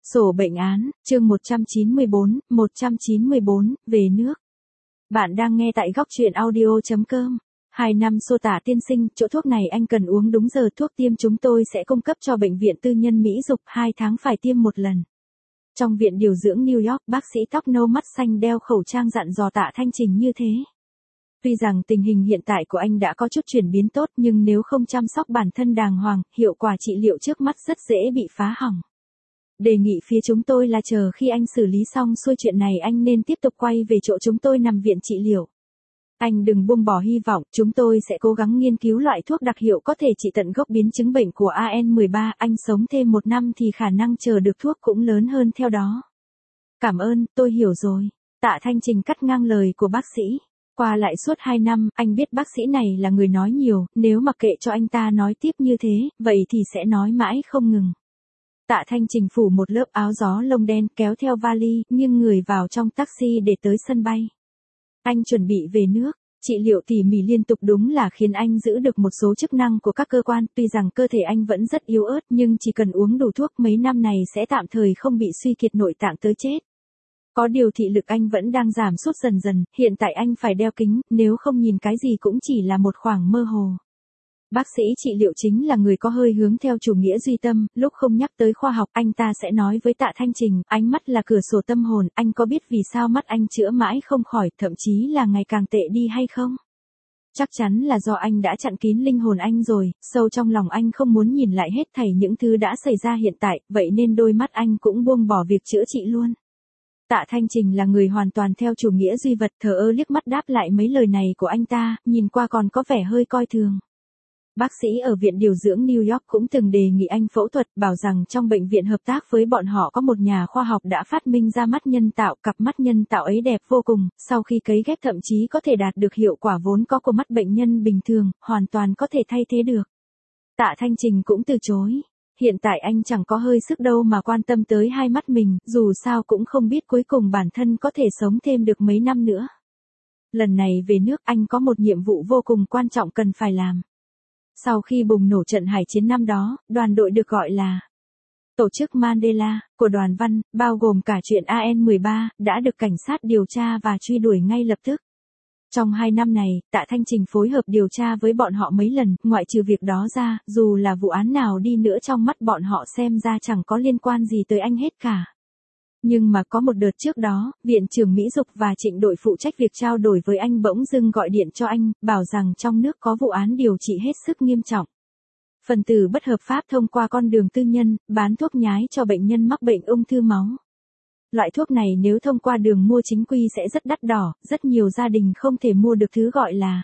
Sổ bệnh án, chương 194, về nước. Bạn đang nghe tại góc truyện audio.com. 2 năm xô tả tiên sinh, chỗ thuốc này anh cần uống đúng giờ, thuốc tiêm chúng tôi sẽ cung cấp cho bệnh viện tư nhân Mỹ Dục, 2 tháng phải tiêm một lần. Trong viện điều dưỡng New York, bác sĩ tóc nâu mắt xanh đeo khẩu trang dặn dò Tạ Thanh Trình như thế. Tuy rằng tình hình hiện tại của anh đã có chút chuyển biến tốt, nhưng nếu không chăm sóc bản thân đàng hoàng, hiệu quả trị liệu trước mắt rất dễ bị phá hỏng. Đề nghị phía chúng tôi là chờ khi anh xử lý xong xuôi chuyện này anh nên tiếp tục quay về chỗ chúng tôi nằm viện trị liệu. Anh đừng buông bỏ hy vọng, chúng tôi sẽ cố gắng nghiên cứu loại thuốc đặc hiệu có thể trị tận gốc biến chứng bệnh của AN13, anh sống thêm 1 năm thì khả năng chờ được thuốc cũng lớn hơn theo đó. Cảm ơn, tôi hiểu rồi. Tạ Thanh Trình cắt ngang lời của bác sĩ. Qua lại suốt 2 năm, anh biết bác sĩ này là người nói nhiều, nếu mặc kệ cho anh ta nói tiếp như thế, vậy thì sẽ nói mãi không ngừng. Tạ Thanh Trình phủ một lớp áo gió lông đen kéo theo vali, nghiêng người vào trong taxi để tới sân bay. Anh chuẩn bị về nước, trị liệu tỉ mỉ liên tục đúng là khiến anh giữ được một số chức năng của các cơ quan, tuy rằng cơ thể anh vẫn rất yếu ớt nhưng chỉ cần uống đủ thuốc mấy năm này sẽ tạm thời không bị suy kiệt nội tạng tới chết. Có điều thị lực anh vẫn đang giảm sút dần dần, hiện tại anh phải đeo kính, nếu không nhìn cái gì cũng chỉ là một khoảng mơ hồ. Bác sĩ trị liệu chính là người có hơi hướng theo chủ nghĩa duy tâm, lúc không nhắc tới khoa học anh ta sẽ nói với Tạ Thanh Trình, ánh mắt là cửa sổ tâm hồn, anh có biết vì sao mắt anh chữa mãi không khỏi, thậm chí là ngày càng tệ đi hay không? Chắc chắn là do anh đã chặn kín linh hồn anh rồi, sâu trong lòng anh không muốn nhìn lại hết thảy những thứ đã xảy ra hiện tại, vậy nên đôi mắt anh cũng buông bỏ việc chữa trị luôn. Tạ Thanh Trình là người hoàn toàn theo chủ nghĩa duy vật, thờ ơ liếc mắt đáp lại mấy lời này của anh ta, nhìn qua còn có vẻ hơi coi thường. Bác sĩ ở viện điều dưỡng New York cũng từng đề nghị anh phẫu thuật, bảo rằng trong bệnh viện hợp tác với bọn họ có một nhà khoa học đã phát minh ra mắt nhân tạo, cặp mắt nhân tạo ấy đẹp vô cùng, sau khi cấy ghép thậm chí có thể đạt được hiệu quả vốn có của mắt bệnh nhân bình thường, hoàn toàn có thể thay thế được. Tạ Thanh Trình cũng từ chối. Hiện tại anh chẳng có hơi sức đâu mà quan tâm tới hai mắt mình, dù sao cũng không biết cuối cùng bản thân có thể sống thêm được mấy năm nữa. Lần này về nước anh có một nhiệm vụ vô cùng quan trọng cần phải làm. Sau khi bùng nổ trận hải chiến năm đó, đoàn đội được gọi là Tổ chức Mandela, của Đoàn Văn, bao gồm cả chuyện AN13, đã được cảnh sát điều tra và truy đuổi ngay lập tức. Trong 2 năm này, Tạ Thanh Trình phối hợp điều tra với bọn họ mấy lần, ngoại trừ việc đó ra, dù là vụ án nào đi nữa trong mắt bọn họ xem ra chẳng có liên quan gì tới anh hết cả. Nhưng mà có một đợt trước đó, Viện trưởng Mỹ Dục và Trịnh đội phụ trách việc trao đổi với anh bỗng dưng gọi điện cho anh, bảo rằng trong nước có vụ án điều trị hết sức nghiêm trọng. Phần tử bất hợp pháp thông qua con đường tư nhân, bán thuốc nhái cho bệnh nhân mắc bệnh ung thư máu. Loại thuốc này nếu thông qua đường mua chính quy sẽ rất đắt đỏ, rất nhiều gia đình không thể mua được thứ gọi là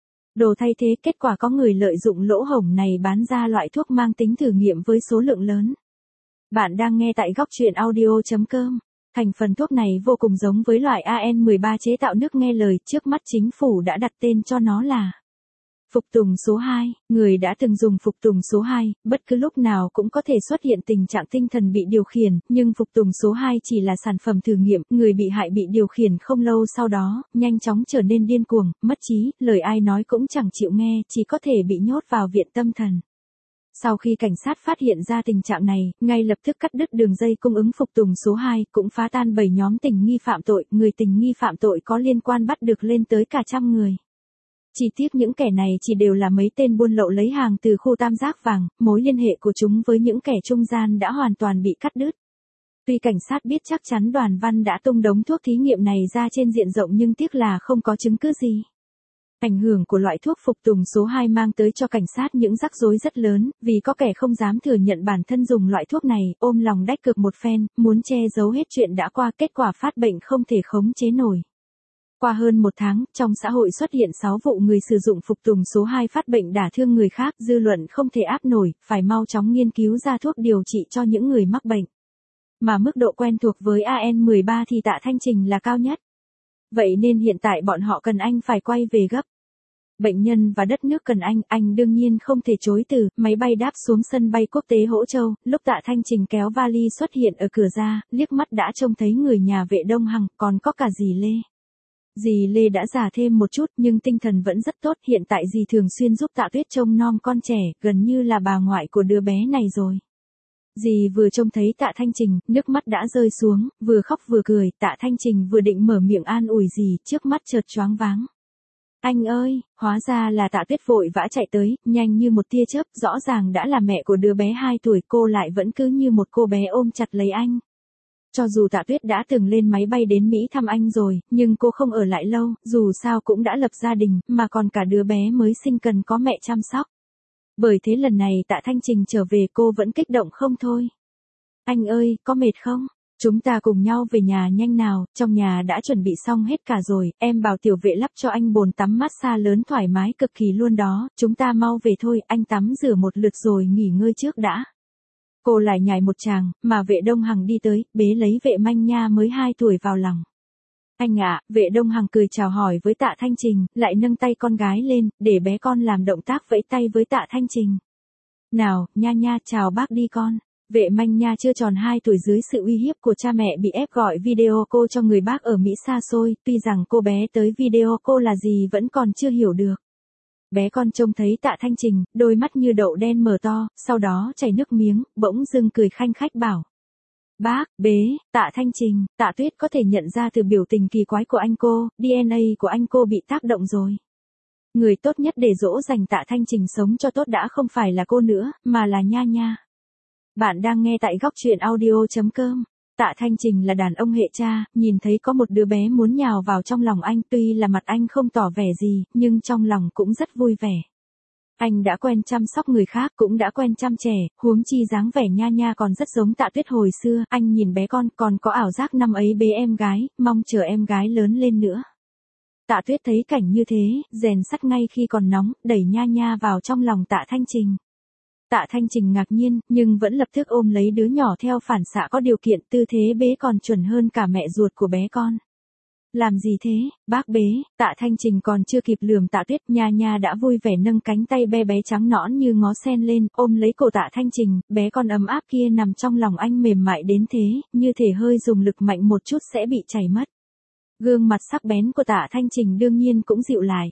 đồ thay thế, kết quả có người lợi dụng lỗ hổng này bán ra loại thuốc mang tính thử nghiệm với số lượng lớn. Bạn đang nghe tại góc truyện audio.com. Thành phần thuốc này vô cùng giống với loại AN13 chế tạo nước nghe lời, trước mắt chính phủ đã đặt tên cho nó là Phục tùng số 2, người đã từng dùng Phục tùng số 2, bất cứ lúc nào cũng có thể xuất hiện tình trạng tinh thần bị điều khiển, nhưng Phục tùng số 2 chỉ là sản phẩm thử nghiệm, người bị hại bị điều khiển không lâu sau đó, nhanh chóng trở nên điên cuồng, mất trí, lời ai nói cũng chẳng chịu nghe, chỉ có thể bị nhốt vào viện tâm thần. Sau khi cảnh sát phát hiện ra tình trạng này, ngay lập tức cắt đứt đường dây cung ứng Phục tùng số 2, cũng phá tan 7 nhóm tình nghi phạm tội, người tình nghi phạm tội có liên quan bắt được lên tới cả 100 người. Chỉ tiếc những kẻ này chỉ đều là mấy tên buôn lậu lấy hàng từ khu tam giác vàng, mối liên hệ của chúng với những kẻ trung gian đã hoàn toàn bị cắt đứt. Tuy cảnh sát biết chắc chắn Đoàn Văn đã tung đống thuốc thí nghiệm này ra trên diện rộng nhưng tiếc là không có chứng cứ gì. Ảnh hưởng của loại thuốc Phục tùng số 2 mang tới cho cảnh sát những rắc rối rất lớn, vì có kẻ không dám thừa nhận bản thân dùng loại thuốc này, ôm lòng đách cược một phen, muốn che giấu hết chuyện đã qua, kết quả phát bệnh không thể khống chế nổi. Qua hơn 1 tháng, trong xã hội xuất hiện 6 vụ người sử dụng Phục tùng số 2 phát bệnh đả thương người khác, dư luận không thể áp nổi, phải mau chóng nghiên cứu ra thuốc điều trị cho những người mắc bệnh. Mà mức độ quen thuộc với AN13 thì Tạ Thanh Trình là cao nhất. Vậy nên hiện tại bọn họ cần anh phải quay về gấp. Bệnh nhân và đất nước cần anh đương nhiên không thể chối từ, máy bay đáp xuống sân bay quốc tế Hỗ Châu, lúc Tạ Thanh Trình kéo vali xuất hiện ở cửa ra, liếc mắt đã trông thấy người nhà vệ Đông Hằng, còn có cả dì Lê. Dì Lê đã già thêm một chút nhưng tinh thần vẫn rất tốt, hiện tại dì thường xuyên giúp Tạ Tuyết trông nom con trẻ, gần như là bà ngoại của đứa bé này rồi. Dì vừa trông thấy Tạ Thanh Trình, nước mắt đã rơi xuống, vừa khóc vừa cười, Tạ Thanh Trình vừa định mở miệng an ủi dì, trước mắt chợt choáng váng. Anh ơi, hóa ra là Tạ Tuyết vội vã chạy tới, nhanh như một tia chớp, rõ ràng đã là mẹ của đứa bé 2 tuổi, cô lại vẫn cứ như một cô bé ôm chặt lấy anh. Cho dù Tạ Tuyết đã từng lên máy bay đến Mỹ thăm anh rồi, nhưng cô không ở lại lâu, dù sao cũng đã lập gia đình, mà còn cả đứa bé mới sinh cần có mẹ chăm sóc. Bởi thế lần này Tạ Thanh Trình trở về cô vẫn kích động không thôi. Anh ơi, có mệt không? Chúng ta cùng nhau về nhà nhanh nào, trong nhà đã chuẩn bị xong hết cả rồi, em bảo tiểu vệ lắp cho anh bồn tắm massage lớn thoải mái cực kỳ luôn đó, chúng ta mau về thôi, anh tắm rửa một lượt rồi nghỉ ngơi trước đã. Cô lại nhảy một tràng, mà Vệ Đông Hằng đi tới, bế lấy Vệ Manh Nha mới 2 tuổi vào lòng. Anh ạ, Vệ Đông Hằng cười chào hỏi với Tạ Thanh Trình, lại nâng tay con gái lên, để bé con làm động tác vẫy tay với Tạ Thanh Trình. Nào, Nha Nha chào bác đi con. Vệ Manh Nha chưa tròn 2 tuổi dưới sự uy hiếp của cha mẹ bị ép gọi video call cho người bác ở Mỹ xa xôi, tuy rằng cô bé tới video call là gì vẫn còn chưa hiểu được. Bé con trông thấy Tạ Thanh Trình, đôi mắt như đậu đen mở to, sau đó chảy nước miếng, bỗng dưng cười khanh khách bảo. Bác, bế, Tạ Thanh Trình, Tạ Tuyết có thể nhận ra từ biểu tình kỳ quái của anh cô, DNA của anh cô bị tác động rồi. Người tốt nhất để dỗ dành Tạ Thanh Trình sống cho tốt đã không phải là cô nữa, mà là Nha Nha. Bạn đang nghe tại góc truyện audio.com. Tạ Thanh Trình là đàn ông hệ cha, nhìn thấy có một đứa bé muốn nhào vào trong lòng anh, tuy là mặt anh không tỏ vẻ gì, nhưng trong lòng cũng rất vui vẻ. Anh đã quen chăm sóc người khác, cũng đã quen chăm trẻ, huống chi dáng vẻ Nha Nha còn rất giống Tạ Tuyết hồi xưa, anh nhìn bé con còn có ảo giác năm ấy bế em gái, mong chờ em gái lớn lên nữa. Tạ Tuyết thấy cảnh như thế, rèn sắt ngay khi còn nóng, đẩy Nha Nha vào trong lòng Tạ Thanh Trình. Tạ Thanh Trình ngạc nhiên, nhưng vẫn lập tức ôm lấy đứa nhỏ theo phản xạ có điều kiện, tư thế bế còn chuẩn hơn cả mẹ ruột của bé con. Làm gì thế, bác bế, Tạ Thanh Trình còn chưa kịp lườm Tạ Tuyết, Nha Nha đã vui vẻ nâng cánh tay bé bé trắng nõn như ngó sen lên, ôm lấy cổ Tạ Thanh Trình, bé con ấm áp kia nằm trong lòng anh mềm mại đến thế, như thể hơi dùng lực mạnh một chút sẽ bị chảy mất. Gương mặt sắc bén của Tạ Thanh Trình đương nhiên cũng dịu lại.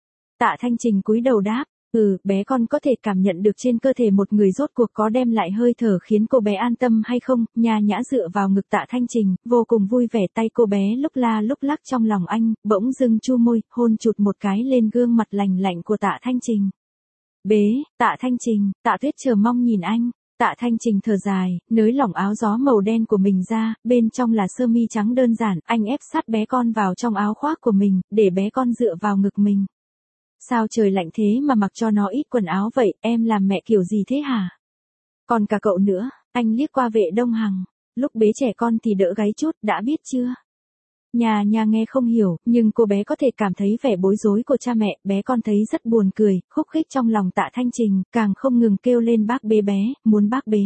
Tạ Thanh Trình cúi đầu đáp. Bé con có thể cảm nhận được trên cơ thể một người rốt cuộc có đem lại hơi thở khiến cô bé an tâm hay không, Nha Nhã dựa vào ngực Tạ Thanh Trình, vô cùng vui vẻ, tay cô bé lúc la lúc lắc trong lòng anh, bỗng dưng chu môi, hôn chụt một cái lên gương mặt lành lạnh của Tạ Thanh Trình. Bế, Tạ Thanh Trình, Tạ Tuyết chờ mong nhìn anh. Tạ Thanh Trình thở dài, nới lỏng áo gió màu đen của mình ra, bên trong là sơ mi trắng đơn giản, anh ép sát bé con vào trong áo khoác của mình, để bé con dựa vào ngực mình. Sao trời lạnh thế mà mặc cho nó ít quần áo vậy, em làm mẹ kiểu gì thế hả? Còn cả cậu nữa, anh liếc qua Vệ Đông Hằng, lúc bế trẻ con thì đỡ gáy chút, đã biết chưa? Nha Nha nghe không hiểu, nhưng cô bé có thể cảm thấy vẻ bối rối của cha mẹ, bé con thấy rất buồn cười, khúc khích trong lòng Tạ Thanh Trình, càng không ngừng kêu lên bác bế bé, muốn bác bế.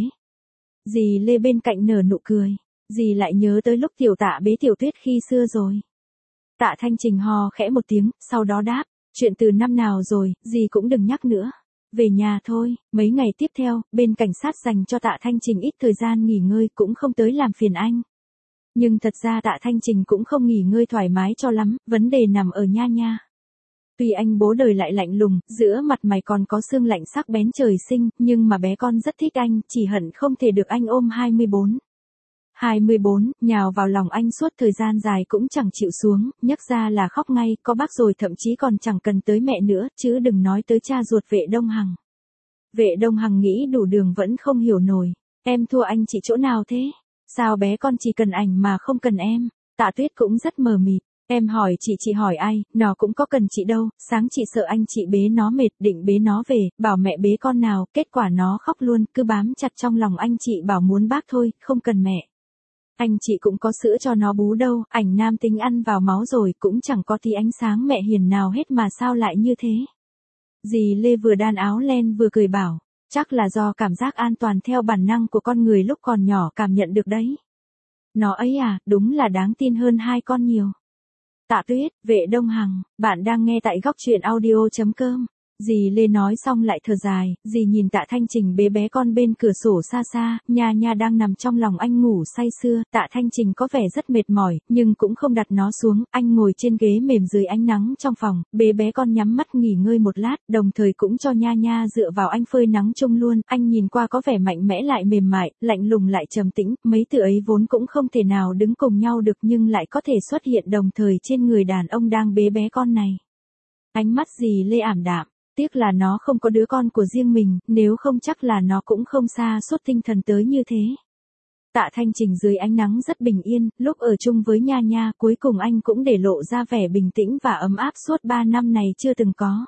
Dì Lê bên cạnh nở nụ cười, dì lại nhớ tới lúc tiểu Tạ bế tiểu Tuyết khi xưa rồi. Tạ Thanh Trình hò khẽ một tiếng, sau đó đáp. Chuyện từ năm nào rồi, dì cũng đừng nhắc nữa. Về nhà thôi, mấy ngày tiếp theo, bên cảnh sát dành cho Tạ Thanh Trình ít thời gian nghỉ ngơi cũng không tới làm phiền anh. Nhưng thật ra Tạ Thanh Trình cũng không nghỉ ngơi thoải mái cho lắm, vấn đề nằm ở Nha Nha. Tuy anh bố đời lại lạnh lùng, giữa mặt mày còn có xương lạnh sắc bén trời sinh, nhưng mà bé con rất thích anh, chỉ hận không thể được anh ôm 24. 24, nhào vào lòng anh suốt thời gian dài cũng chẳng chịu xuống, nhấc ra là khóc ngay, có bác rồi thậm chí còn chẳng cần tới mẹ nữa, chứ đừng nói tới cha ruột Vệ Đông Hằng. Vệ Đông Hằng nghĩ đủ đường vẫn không hiểu nổi, em thua anh chị chỗ nào thế? Sao bé con chỉ cần ảnh mà không cần em? Tạ Tuyết cũng rất mờ mịt, em hỏi chị hỏi ai, nó cũng có cần chị đâu, sáng chị sợ anh chị bế nó mệt, định bế nó về, bảo mẹ bế con nào, kết quả nó khóc luôn, cứ bám chặt trong lòng anh chị bảo muốn bác thôi, không cần mẹ. Anh chị cũng có sữa cho nó bú đâu, ảnh nam tính ăn vào máu rồi cũng chẳng có tí ánh sáng mẹ hiền nào hết mà sao lại như thế. Dì Lê vừa đan áo len vừa cười bảo, chắc là do cảm giác an toàn theo bản năng của con người lúc còn nhỏ cảm nhận được đấy. Nó ấy à, đúng là đáng tin hơn hai con nhiều. Tạ Tuyết, Vệ Đông Hằng, bạn đang nghe tại góc truyện audio.com. Dì Lê nói xong lại thở dài, dì nhìn Tạ Thanh Trình bế bé con bên cửa sổ xa xa, Nha Nha đang nằm trong lòng anh ngủ say sưa, Tạ Thanh Trình có vẻ rất mệt mỏi, nhưng cũng không đặt nó xuống, anh ngồi trên ghế mềm dưới ánh nắng trong phòng, bế bé con nhắm mắt nghỉ ngơi một lát, đồng thời cũng cho Nha Nha dựa vào anh phơi nắng chung luôn, anh nhìn qua có vẻ mạnh mẽ lại mềm mại, lạnh lùng lại trầm tĩnh, mấy từ ấy vốn cũng không thể nào đứng cùng nhau được nhưng lại có thể xuất hiện đồng thời trên người đàn ông đang bế bé con này. Ánh mắt dì Lê ảm đạm. Tiếc là nó không có đứa con của riêng mình, nếu không chắc là nó cũng không sa sút tinh thần tới như thế. Tạ Thanh Trình dưới ánh nắng rất bình yên, lúc ở chung với Nha Nha cuối cùng anh cũng để lộ ra vẻ bình tĩnh và ấm áp suốt 3 năm này chưa từng có.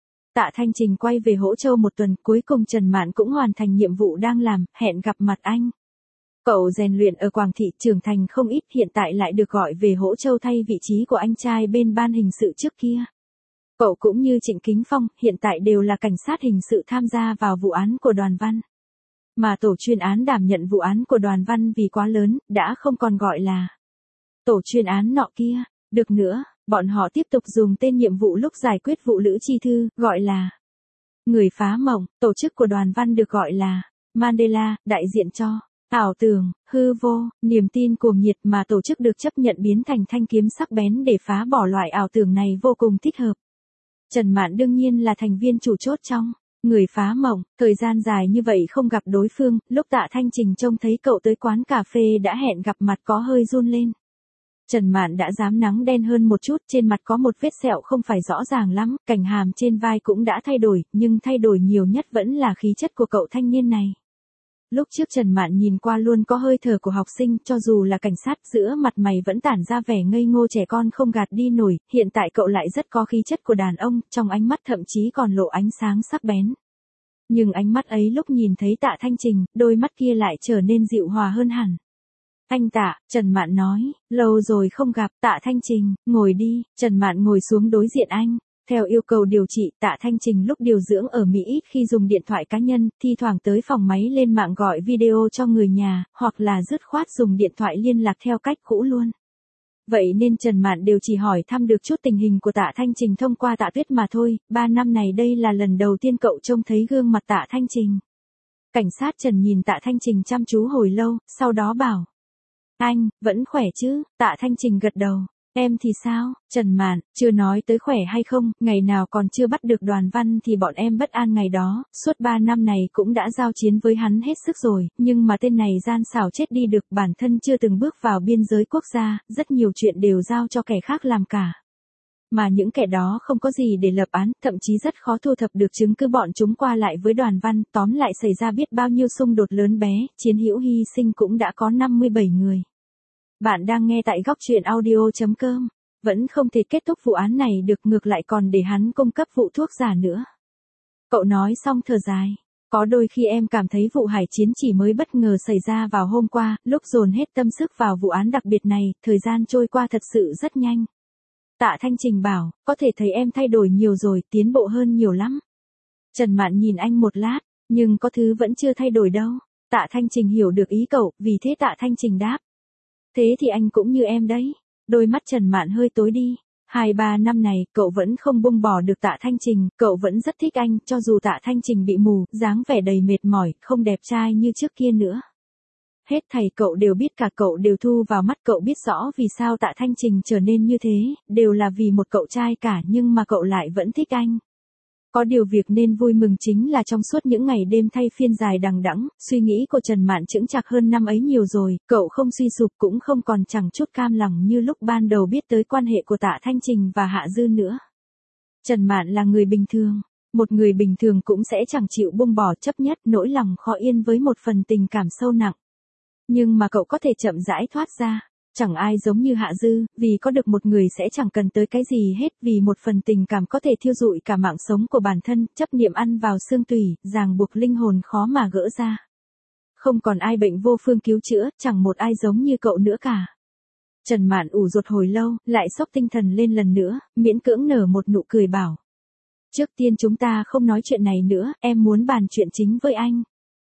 Tạ Thanh Trình quay về Hỗ Châu một tuần, cuối cùng Trần Mạn cũng hoàn thành nhiệm vụ đang làm, hẹn gặp mặt anh. Cậu rèn luyện ở Quảng Thị trưởng thành không ít, hiện tại lại được gọi về Hỗ Châu thay vị trí của anh trai bên ban hình sự trước kia. Cậu cũng như Trịnh Kính Phong, hiện tại đều là cảnh sát hình sự tham gia vào vụ án của Đoàn Văn. Mà tổ chuyên án đảm nhận vụ án của Đoàn Văn vì quá lớn, đã không còn gọi là tổ chuyên án nọ kia. Được nữa, bọn họ tiếp tục dùng tên nhiệm vụ lúc giải quyết vụ Lữ Chi Thư, gọi là người phá mộng. Tổ chức của Đoàn Văn được gọi là Mandela, đại diện cho ảo tưởng, hư vô, niềm tin cuồng nhiệt, mà tổ chức được chấp nhận biến thành thanh kiếm sắc bén để phá bỏ loại ảo tưởng này vô cùng thích hợp. Trần Mạn đương nhiên là thành viên chủ chốt trong người phá mộng, thời gian dài như vậy không gặp đối phương, lúc Tạ Thanh Trình trông thấy cậu tới quán cà phê đã hẹn gặp mặt có hơi run lên. Trần Mạn đã rám nắng đen hơn một chút, trên mặt có một vết sẹo không phải rõ ràng lắm, cành hàm trên vai cũng đã thay đổi, nhưng thay đổi nhiều nhất vẫn là khí chất của cậu thanh niên này. Lúc trước Trần Mạn nhìn qua luôn có hơi thở của học sinh, cho dù là cảnh sát, giữa mặt mày vẫn tản ra vẻ ngây ngô trẻ con không gạt đi nổi, hiện tại cậu lại rất có khí chất của đàn ông, trong ánh mắt thậm chí còn lộ ánh sáng sắc bén. Nhưng ánh mắt ấy lúc nhìn thấy Tạ Thanh Trình, đôi mắt kia lại trở nên dịu hòa hơn hẳn. Anh Tạ, Trần Mạn nói, lâu rồi không gặp. Tạ Thanh Trình, ngồi đi. Trần Mạn ngồi xuống đối diện anh. Theo yêu cầu điều trị, Tạ Thanh Trình lúc điều dưỡng ở Mỹ ít khi dùng điện thoại cá nhân, thi thoảng tới phòng máy lên mạng gọi video cho người nhà, hoặc là dứt khoát dùng điện thoại liên lạc theo cách cũ luôn. Vậy nên Trần Mạn đều chỉ hỏi thăm được chút tình hình của Tạ Thanh Trình thông qua Tạ Tuyết mà thôi, 3 năm này đây là lần đầu tiên cậu trông thấy gương mặt Tạ Thanh Trình. Cảnh sát Trần nhìn Tạ Thanh Trình chăm chú hồi lâu, sau đó bảo. Anh, vẫn khỏe chứ? Tạ Thanh Trình gật đầu. Em thì sao? Trần Mạn, chưa nói tới khỏe hay không, ngày nào còn chưa bắt được Đoàn Văn thì bọn em bất an ngày đó, suốt 3 năm này cũng đã giao chiến với hắn hết sức rồi, nhưng mà tên này gian xảo chết đi được, bản thân chưa từng bước vào biên giới quốc gia, rất nhiều chuyện đều giao cho kẻ khác làm cả. Mà những kẻ đó không có gì để lập án, thậm chí rất khó thu thập được chứng cứ, bọn chúng qua lại với Đoàn Văn, tóm lại xảy ra biết bao nhiêu xung đột lớn bé, chiến hữu hy sinh cũng đã có 57 người. Bạn đang nghe tại góc truyện audio.com. Vẫn không thể kết thúc vụ án này được, ngược lại còn để hắn cung cấp vụ thuốc giả nữa. Cậu nói xong thở dài. Có đôi khi em cảm thấy vụ hải chiến chỉ mới bất ngờ xảy ra vào hôm qua, lúc dồn hết tâm sức vào vụ án đặc biệt này, thời gian trôi qua thật sự rất nhanh. Tạ Thanh Trình bảo, có thể thấy em thay đổi nhiều rồi, tiến bộ hơn nhiều lắm. Trần Mạn nhìn anh một lát, nhưng có thứ vẫn chưa thay đổi đâu. Tạ Thanh Trình hiểu được ý cậu, vì thế Tạ Thanh Trình đáp. Thế thì anh cũng như em đấy. Đôi mắt Trần Mạn hơi tối đi. 2-3 năm này, cậu vẫn không buông bỏ được Tạ Thanh Trình, cậu vẫn rất thích anh, cho dù Tạ Thanh Trình bị mù, dáng vẻ đầy mệt mỏi, không đẹp trai như trước kia nữa. Hết thầy cậu đều biết, cả cậu đều thu vào mắt, cậu biết rõ vì sao Tạ Thanh Trình trở nên như thế, đều là vì một cậu trai cả, nhưng mà cậu lại vẫn thích anh. Có điều việc nên vui mừng chính là trong suốt những ngày đêm thay phiên dài đằng đẵng, suy nghĩ của Trần Mạn chững chạc hơn năm ấy nhiều rồi, cậu không suy sụp cũng không còn chẳng chút cam lòng như lúc ban đầu biết tới quan hệ của Tạ Thanh Trình và Hạ Dư nữa. Trần Mạn là người bình thường, một người bình thường cũng sẽ chẳng chịu buông bỏ, chấp nhất nỗi lòng khó yên với một phần tình cảm sâu nặng. Nhưng mà cậu có thể chậm rãi thoát ra. Chẳng ai giống như Hạ Dư, vì có được một người sẽ chẳng cần tới cái gì hết, vì một phần tình cảm có thể thiêu rụi cả mạng sống của bản thân, chấp niệm ăn vào xương tủy, ràng buộc linh hồn khó mà gỡ ra. Không còn ai bệnh vô phương cứu chữa, chẳng một ai giống như cậu nữa cả. Trần Mạn ủ rột hồi lâu, lại xốc tinh thần lên lần nữa, miễn cưỡng nở một nụ cười bảo. Trước tiên chúng ta không nói chuyện này nữa, em muốn bàn chuyện chính với anh.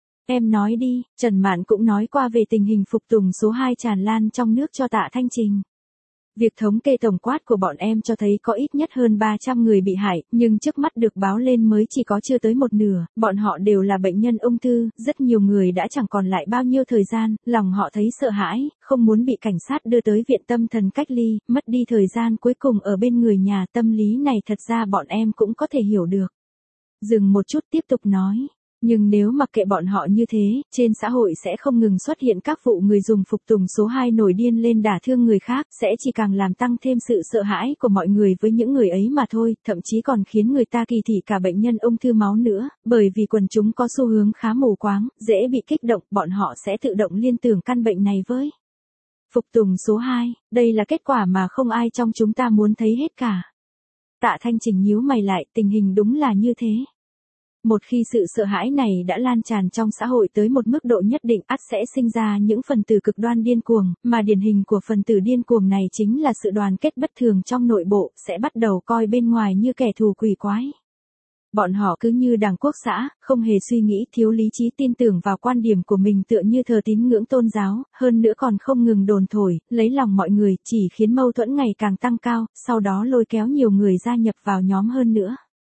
Em nói đi. Trần Mạn cũng nói qua về tình hình phục tùng số 2 tràn lan trong nước cho Tạ Thanh Trình. Việc thống kê tổng quát của bọn em cho thấy có ít nhất hơn 300 người bị hại, nhưng trước mắt được báo lên mới chỉ có chưa tới một nửa, bọn họ đều là bệnh nhân ung thư, rất nhiều người đã chẳng còn lại bao nhiêu thời gian, lòng họ thấy sợ hãi, không muốn bị cảnh sát đưa tới viện tâm thần cách ly, mất đi thời gian cuối cùng ở bên người nhà, tâm lý này thật ra bọn em cũng có thể hiểu được. Dừng một chút tiếp tục nói. Nhưng nếu mặc kệ bọn họ như thế, trên xã hội sẽ không ngừng xuất hiện các vụ người dùng phục tùng số 2 nổi điên lên đả thương người khác, sẽ chỉ càng làm tăng thêm sự sợ hãi của mọi người với những người ấy mà thôi, thậm chí còn khiến người ta kỳ thị cả bệnh nhân ung thư máu nữa, bởi vì quần chúng có xu hướng khá mù quáng, dễ bị kích động, bọn họ sẽ tự động liên tưởng căn bệnh này với phục tùng số 2, đây là kết quả mà không ai trong chúng ta muốn thấy hết cả. Tạ Thanh Trình nhíu mày lại, tình hình đúng là như thế. Một khi sự sợ hãi này đã lan tràn trong xã hội tới một mức độ nhất định, ắt sẽ sinh ra những phần tử cực đoan điên cuồng, mà điển hình của phần tử điên cuồng này chính là sự đoàn kết bất thường trong nội bộ, sẽ bắt đầu coi bên ngoài như kẻ thù quỷ quái. Bọn họ cứ như đảng quốc xã, không hề suy nghĩ, thiếu lý trí, tin tưởng vào quan điểm của mình, tựa như thờ tín ngưỡng tôn giáo, hơn nữa còn không ngừng đồn thổi, lấy lòng mọi người, chỉ khiến mâu thuẫn ngày càng tăng cao, sau đó lôi kéo nhiều người gia nhập vào nhóm hơn nữa.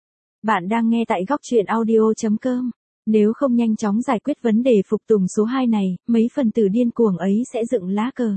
Bạn đang nghe tại góc truyện audio.com. Nếu không nhanh chóng giải quyết vấn đề phục tùng số 2 này, mấy phần tử điên cuồng ấy sẽ dựng lá cờ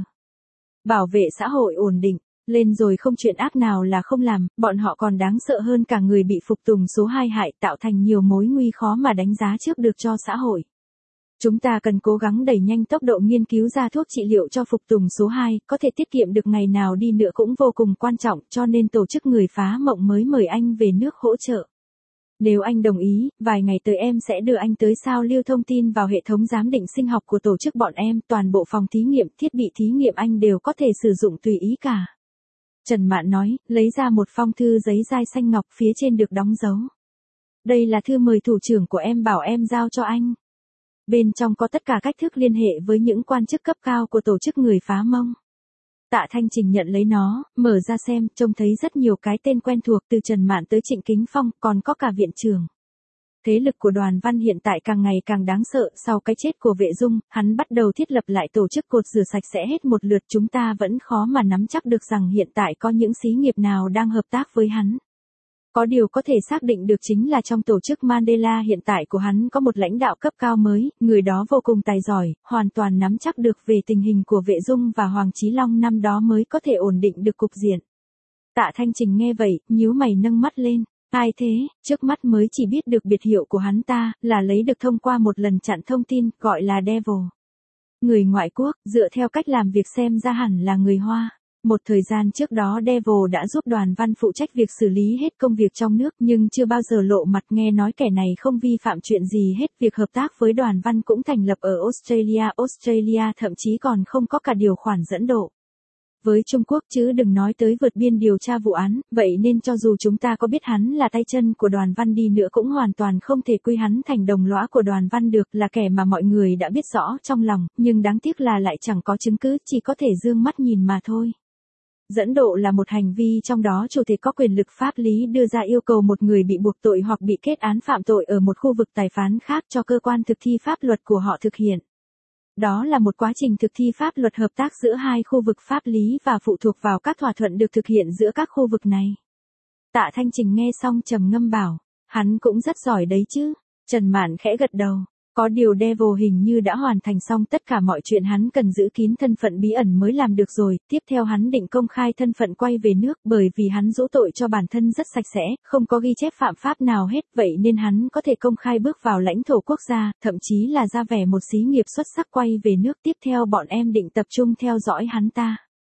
bảo vệ xã hội ổn định lên rồi, không chuyện ác nào là không làm, bọn họ còn đáng sợ hơn cả người bị phục tùng số 2 hại, tạo thành nhiều mối nguy khó mà đánh giá trước được cho xã hội. Chúng ta cần cố gắng đẩy nhanh tốc độ nghiên cứu ra thuốc trị liệu cho phục tùng số 2, có thể tiết kiệm được ngày nào đi nữa cũng vô cùng quan trọng, cho nên tổ chức Người Phá Mộng mới mời anh về nước hỗ trợ. Nếu anh đồng ý, vài ngày tới em sẽ đưa anh tới sao lưu thông tin vào hệ thống giám định sinh học của tổ chức bọn em, toàn bộ phòng thí nghiệm, thiết bị thí nghiệm anh đều có thể sử dụng tùy ý cả. Trần Mạn nói, lấy ra một phong thư giấy dai xanh ngọc, phía trên được đóng dấu. Đây là thư mời thủ trưởng của em bảo em giao cho anh. Bên trong có tất cả cách thức liên hệ với những quan chức cấp cao của tổ chức Người Phá Mông. Tạ Thanh Trình nhận lấy nó, mở ra xem, trông thấy rất nhiều cái tên quen thuộc, từ Trần Mạn tới Trịnh Kính Phong, còn có cả viện trưởng. Thế lực của Đoàn Văn hiện tại càng ngày càng đáng sợ, sau cái chết của Vệ Dung, hắn bắt đầu thiết lập lại tổ chức cột rửa sạch sẽ hết một lượt, chúng ta vẫn khó mà nắm chắc được rằng hiện tại có những xí nghiệp nào đang hợp tác với hắn. Có điều có thể xác định được chính là trong tổ chức Mandela hiện tại của hắn có một lãnh đạo cấp cao mới, người đó vô cùng tài giỏi, hoàn toàn nắm chắc được về tình hình của Vệ Dung và Hoàng Chí Long năm đó mới có thể ổn định được cục diện. Tạ Thanh Trình nghe vậy, nhíu mày nâng mắt lên. Ai thế, trước mắt mới chỉ biết được biệt hiệu của hắn ta, là lấy được thông qua một lần chặn thông tin, gọi là Devil. Người ngoại quốc, dựa theo cách làm việc xem ra hẳn là người Hoa. Một thời gian trước đó Devil đã giúp Đoàn Văn phụ trách việc xử lý hết công việc trong nước, nhưng chưa bao giờ lộ mặt, nghe nói kẻ này không vi phạm chuyện gì hết, việc hợp tác với Đoàn Văn cũng thành lập ở Australia thậm chí còn không có cả điều khoản dẫn độ với Trung Quốc, chứ đừng nói tới vượt biên điều tra vụ án, vậy nên cho dù chúng ta có biết hắn là tay chân của Đoàn Văn đi nữa cũng hoàn toàn không thể quy hắn thành đồng lõa của Đoàn Văn được, là kẻ mà mọi người đã biết rõ trong lòng, nhưng đáng tiếc là lại chẳng có chứng cứ, chỉ có thể dương mắt nhìn mà thôi. Dẫn độ là một hành vi trong đó chủ thể có quyền lực pháp lý đưa ra yêu cầu một người bị buộc tội hoặc bị kết án phạm tội ở một khu vực tài phán khác cho cơ quan thực thi pháp luật của họ thực hiện. Đó là một quá trình thực thi pháp luật hợp tác giữa hai khu vực pháp lý và phụ thuộc vào các thỏa thuận được thực hiện giữa các khu vực này. Tạ Thanh Trình nghe xong trầm ngâm bảo, hắn cũng rất giỏi đấy chứ. Trần Mạn khẽ gật đầu. Có điều Devil hình như đã hoàn thành xong tất cả mọi chuyện hắn cần giữ kín thân phận bí ẩn mới làm được rồi, tiếp theo hắn định công khai thân phận quay về nước, bởi vì hắn giỗ tội cho bản thân rất sạch sẽ, không có ghi chép phạm pháp nào hết, vậy nên hắn có thể công khai bước vào lãnh thổ quốc gia, thậm chí là ra vẻ một xí nghiệp xuất sắc quay về nước, tiếp theo bọn em định tập trung theo dõi hắn ta.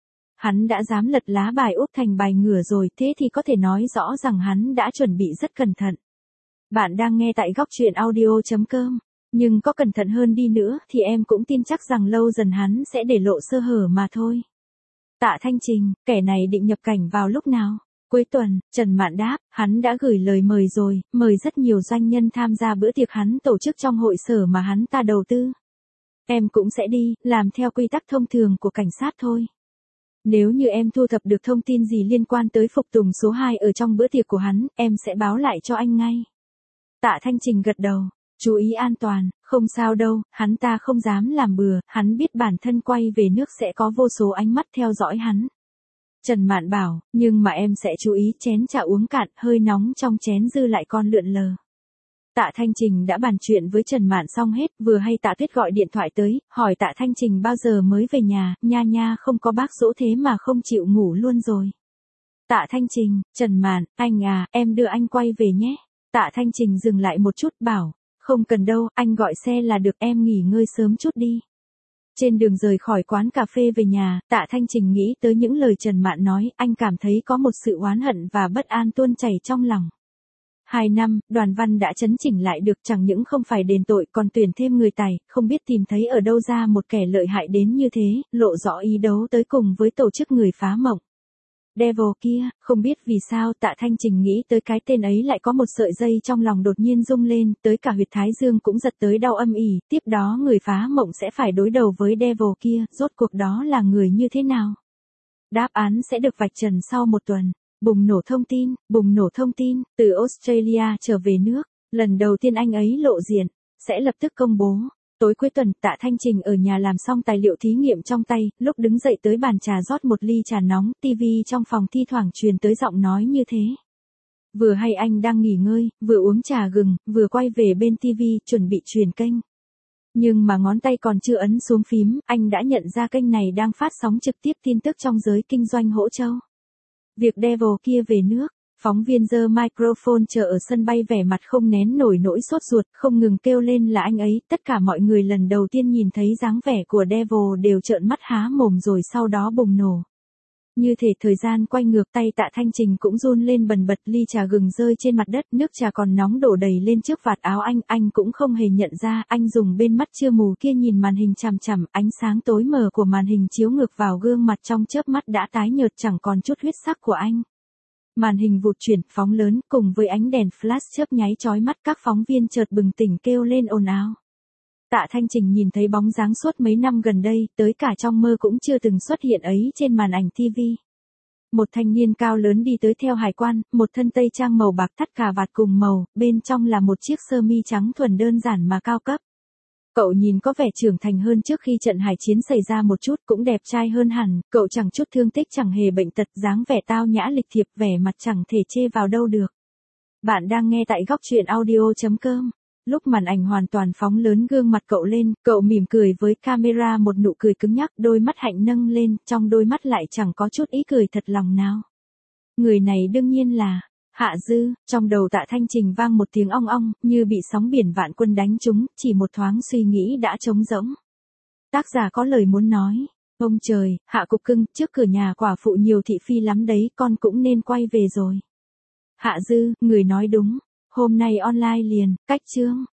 Hắn đã dám lật lá bài úp thành bài ngửa rồi, thế thì có thể nói rõ rằng hắn đã chuẩn bị rất cẩn thận. Bạn đang nghe tại góc truyện audio.com. Nhưng có cẩn thận hơn đi nữa thì em cũng tin chắc rằng lâu dần hắn sẽ để lộ sơ hở mà thôi. Tạ Thanh Trình, kẻ này định nhập cảnh vào lúc nào? Cuối tuần, Trần Mạn đáp, hắn đã gửi lời mời rồi, mời rất nhiều doanh nhân tham gia bữa tiệc hắn tổ chức trong hội sở mà hắn ta đầu tư. Em cũng sẽ đi, làm theo quy tắc thông thường của cảnh sát thôi. Nếu như em thu thập được thông tin gì liên quan tới phục tùng số 2 ở trong bữa tiệc của hắn, em sẽ báo lại cho anh ngay. Tạ Thanh Trình gật đầu. Chú ý an toàn, không sao đâu, hắn ta không dám làm bừa, hắn biết bản thân quay về nước sẽ có vô số ánh mắt theo dõi hắn. Trần Mạn bảo, nhưng mà em sẽ chú ý chén trà uống cạn, hơi nóng trong chén dư lại còn lượn lờ. Tạ Thanh Trình đã bàn chuyện với Trần Mạn xong hết, vừa hay Tạ Tuyết gọi điện thoại tới, hỏi Tạ Thanh Trình bao giờ mới về nhà, nha không có bác dỗ thế mà không chịu ngủ luôn rồi. Tạ Thanh Trình, Trần Mạn, anh à, em đưa anh quay về nhé. Tạ Thanh Trình dừng lại một chút bảo, không cần đâu, anh gọi xe là được, em nghỉ ngơi sớm chút đi. Trên đường rời khỏi quán cà phê về nhà, Tạ Thanh Trình nghĩ tới những lời Trần Mạn nói, anh cảm thấy có một sự oán hận và bất an tuôn chảy trong lòng. 2 năm, Đoàn Văn đã chấn chỉnh lại được, chẳng những không phải đền tội còn tuyển thêm người tài, không biết tìm thấy ở đâu ra một kẻ lợi hại đến như thế, lộ rõ ý đấu tới cùng với tổ chức người phá mộng. Devil kia, không biết vì sao Tạ Thanh Trình nghĩ tới cái tên ấy lại có một sợi dây trong lòng đột nhiên rung lên, tới cả huyệt thái dương cũng giật tới đau âm ỉ, tiếp đó người phá mộng sẽ phải đối đầu với Devil kia, rốt cuộc đó là người như thế nào? Đáp án sẽ được vạch trần sau một tuần. Bùng nổ thông tin, từ Australia trở về nước, lần đầu tiên anh ấy lộ diện, sẽ lập tức công bố. Tối cuối tuần, Tạ Thanh Trình ở nhà làm xong tài liệu thí nghiệm trong tay, lúc đứng dậy tới bàn trà rót một ly trà nóng, tivi trong phòng thi thoảng truyền tới giọng nói như thế. Vừa hay anh đang nghỉ ngơi, vừa uống trà gừng, vừa quay về bên tivi, chuẩn bị truyền kênh. Nhưng mà ngón tay còn chưa ấn xuống phím, anh đã nhận ra kênh này đang phát sóng trực tiếp tin tức trong giới kinh doanh hỗ châu. Việc Devil kia về nước, phóng viên giơ microphone chờ ở sân bay vẻ mặt không nén nổi nỗi sốt ruột, không ngừng kêu lên là anh ấy, tất cả mọi người lần đầu tiên nhìn thấy dáng vẻ của Devil đều trợn mắt há mồm rồi sau đó bùng nổ. Như thể thời gian quay ngược, tay Tạ Thanh Trình cũng run lên bần bật, ly trà gừng rơi trên mặt đất, nước trà còn nóng đổ đầy lên trước vạt áo anh cũng không hề nhận ra, anh dùng bên mắt chưa mù kia nhìn màn hình chằm chằm, ánh sáng tối mờ của màn hình chiếu ngược vào gương mặt trong chớp mắt đã tái nhợt chẳng còn chút huyết sắc của anh. Màn hình vụt chuyển, phóng lớn, cùng với ánh đèn flash chớp nháy chói mắt, các phóng viên chợt bừng tỉnh kêu lên ồn ào. Tạ Thanh Trình nhìn thấy bóng dáng suốt mấy năm gần đây, tới cả trong mơ cũng chưa từng xuất hiện ấy trên màn ảnh TV. Một thanh niên cao lớn đi tới theo hải quan, một thân tây trang màu bạc thắt cà vạt cùng màu, bên trong là một chiếc sơ mi trắng thuần đơn giản mà cao cấp. Cậu nhìn có vẻ trưởng thành hơn trước khi trận hải chiến xảy ra một chút, cũng đẹp trai hơn hẳn, cậu chẳng chút thương tích chẳng hề bệnh tật, dáng vẻ tao nhã lịch thiệp, vẻ mặt chẳng thể chê vào đâu được. Bạn đang nghe tại góc truyện audio.com. Lúc màn ảnh hoàn toàn phóng lớn gương mặt cậu lên, cậu mỉm cười với camera, một nụ cười cứng nhắc, đôi mắt hạnh nâng lên, trong đôi mắt lại chẳng có chút ý cười thật lòng nào. Người này đương nhiên là Hạ Dư. Trong đầu Tạ Thanh Trình vang một tiếng ong ong, như bị sóng biển vạn quân đánh trúng, chỉ một thoáng suy nghĩ đã trống rỗng. Tác giả có lời muốn nói. Ông trời, Hạ cục cưng, trước cửa nhà quả phụ nhiều thị phi lắm đấy, con cũng nên quay về rồi. Hạ Dư, người nói đúng. Hôm nay online liền, cách chương.